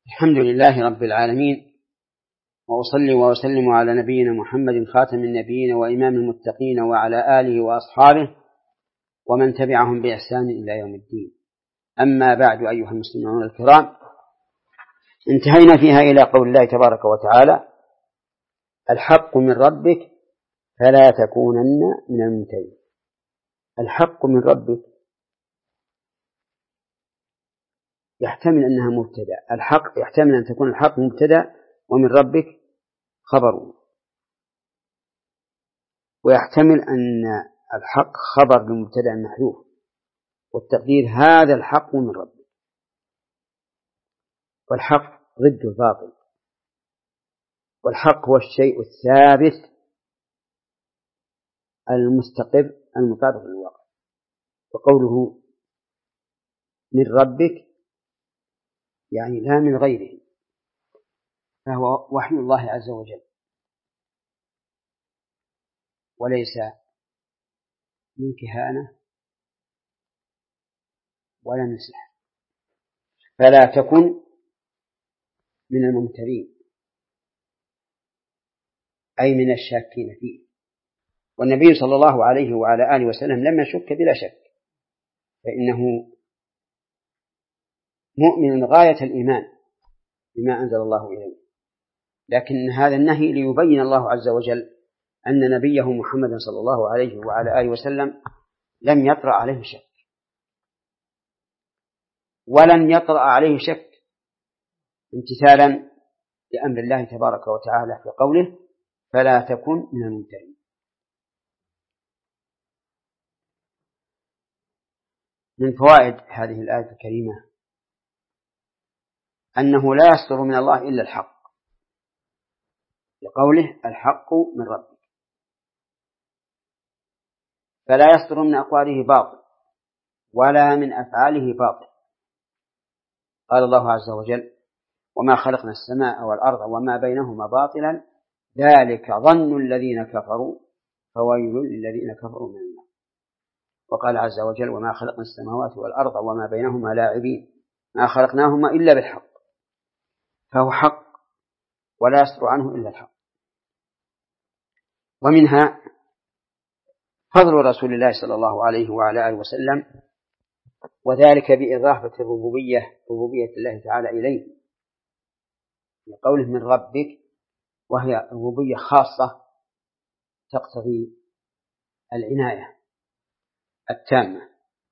الحمد لله رب العالمين، وأصلي وأسلم على نبينا محمد خاتم النبيين وإمام المتقين وعلى آله وأصحابه ومن تبعهم بإحسان إلى يوم الدين. أما بعد، أيها المسلمون الكرام، انتهينا فيها إلى قول الله تبارك وتعالى: الحق من ربك فلا تكونن من الممترين. الحق من ربك يحتمل أنها مبتدأ، الحق يحتمل أن تكون الحق مبتدأ ومن ربك خبر، ويحتمل أن الحق خبر لمبتدأ محذوف، والتقدير هذا الحق من ربك. والحق ضد الباطل، والحق هو الشيء الثابت المستقر المطابق للواقع. وقوله من ربك يعني لا من غيره، فهو وحي الله عز وجل وليس من كهانة ولا من سحر. فلا تكن من الممترين أي من الشاكين فيه. والنبي صلى الله عليه وعلى آله وسلم لم يشك بلا شك، فإنه مؤمن غاية الإيمان بما أنزل الله إليه، لكن هذا النهي ليبين الله عز وجل أن نبيه محمد صلى الله عليه وعلى آله وسلم لم يطرأ عليه شك، ولن يطرأ عليه شك امتثالا لأمر الله تبارك وتعالى في قوله: فلا تكن من الممترين. من فوائد هذه الآية الكريمة أنه لا يصدر من الله إلا الحق، لقوله: الحق من ربك، فلا يصدر من أقواله باطل ولا من أفعاله باطل. قال الله عز وجل: وما خلقنا السماء والأرض وما بينهما باطلا ذلك ظن الذين كفروا فويل للذين كفروا من النار. وقال عز وجل: وما خلقنا السماوات والأرض وما بينهما لاعبين ما خلقناهما إلا بالحق. فهو حق ولا يصدر عنه إلا الحق. ومنها فضل رسول الله صلى الله عليه وعلى آله وسلم، وذلك بإضافة ربوبية الله تعالى إليه لقوله من ربك، وهي ربوبية خاصة تقتضي العناية التامة.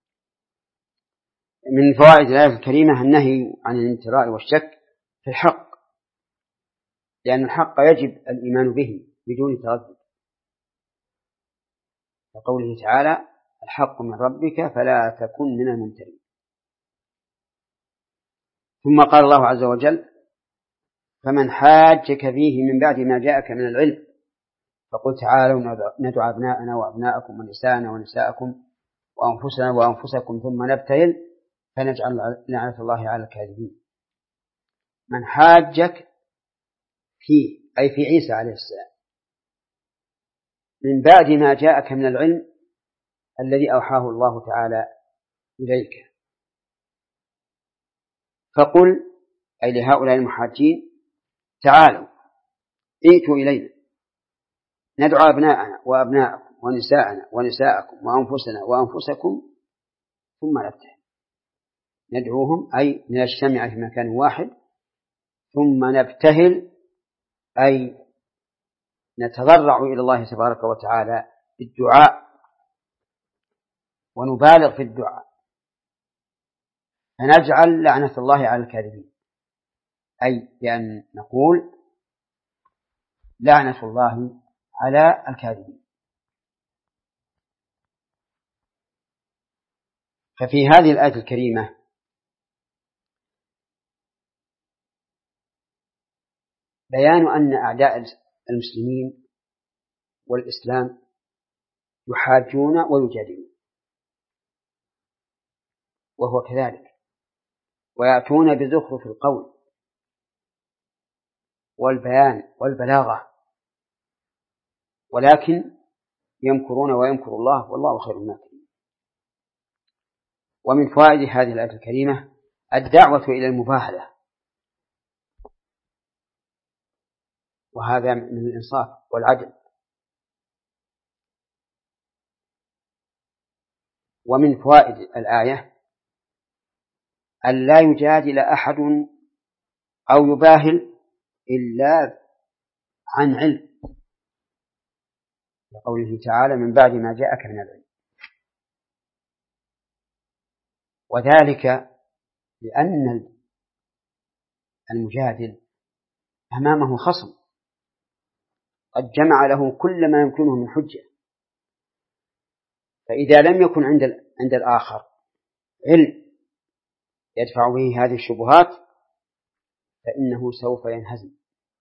من فوائد الآية الكريمة النهي عن الامتراء والشك في الحق، لأن الحق يجب الإيمان به بدون تردد، لقوله تعالى: الحق من ربك فلا تكن من الممترين. ثم قال الله عز وجل: فمن حاجك فيه من بعد ما جاءك من العلم فقل تعالوا ندع أبناءنا وأبناءكم ونساءنا ونساءكم وأنفسنا وأنفسكم ثم نبتهل فنجعل لعنة الله على الكاذبين. من حاجك فيه أي في عيسى عليه السلام من بعد ما جاءك من العلم الذي أوحاه الله تعالى إليك، فقل أي لهؤلاء المحاجين: تعالوا ائتوا إلينا ندعو أبناءنا وأبناءكم ونساءنا ونساءكم وأنفسنا وأنفسكم ثم نبتهل. ندعوهم أي نجتمع في مكان واحد، ثم نبتهل أي نتضرع إلى الله تبارك وتعالى بالدعاء ونبالغ في الدعاء، فنجعل لعنة الله على الكاذبين، أي بأن نقول لعنة الله على الكاذبين. ففي هذه الآية الكريمة بيان أن أعداء المسلمين والإسلام يحاجون ويجادلون، وهو كذلك، ويأتون بزخرف القول والبيان والبلاغة، ولكن يمكرون ويمكر الله والله خير الماكرين. ومن فوائد هذه الآية الكريمة الدعوة إلى المباهلة وهذا من الإنصاف والعدل. ومن فوائد الآية أن لا يجادل أحد أو يباهل إلا عن علم، لقوله تعالى من بعد ما جاءك من العلم، وذلك لأن المجادل أمامه خصم قد جمع له كل ما يمكنه من حجة، فإذا لم يكن عند الآخر علم يدفع به هذه الشبهات فإنه سوف ينهزم.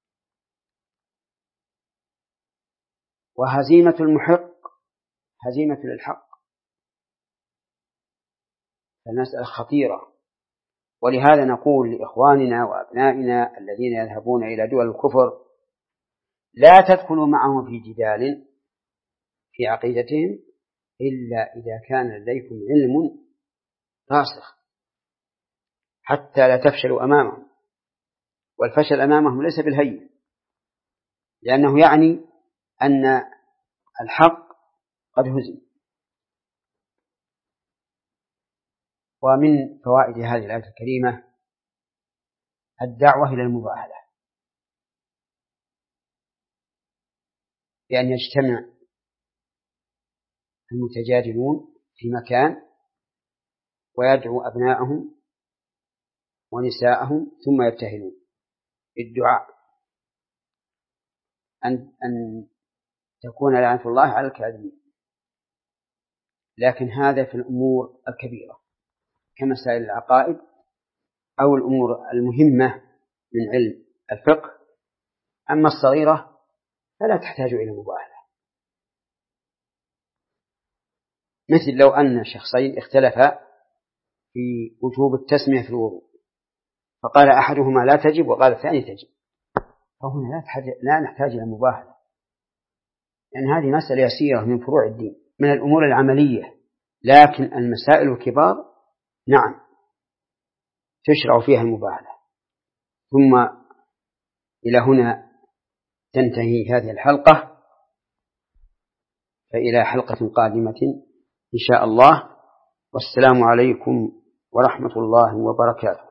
وهزيمة المحق هزيمة للحق، فالمسألة خطيرة. ولهذا نقول لإخواننا وأبنائنا الذين يذهبون إلى دول الكفر لا تدخلوا معهم في جدال في عقيدتهم إلا إذا كان لديكم علم راسخ حتى لا تفشلوا أمامهم. والفشل أمامهم ليس بالهين، لأنه يعني أن الحق قد هزم. ومن فوائد هذه الآية الكريمة الدعوة إلى المباهلة، بأن يجتمع المتجادلون في مكان ويدعو أبناءهم ونساءهم ثم يبتهلون بالدعاء أن تكون لعنة الله على الكاذبين. لكن هذا في الأمور الكبيرة كمسائل العقائد أو الأمور المهمة من علم الفقه. أما الصغيرة فلا تحتاج إلى مباهلة، مثل لو أن شخصين اختلفا في وجوب التسمية في الوضوء، فقال أحدهما لا تجب وقال الثاني تجب، فهنا لا نحتاج إلى مباهلة، لأن هذه مسألة يسيرة من فروع الدين من الأمور العملية. لكن المسائل الكبار نعم تشرع فيها المباهلة. ثم إلى هنا تنتهي هذه الحلقة، فإلى حلقة قادمة إن شاء الله، والسلام عليكم ورحمة الله وبركاته.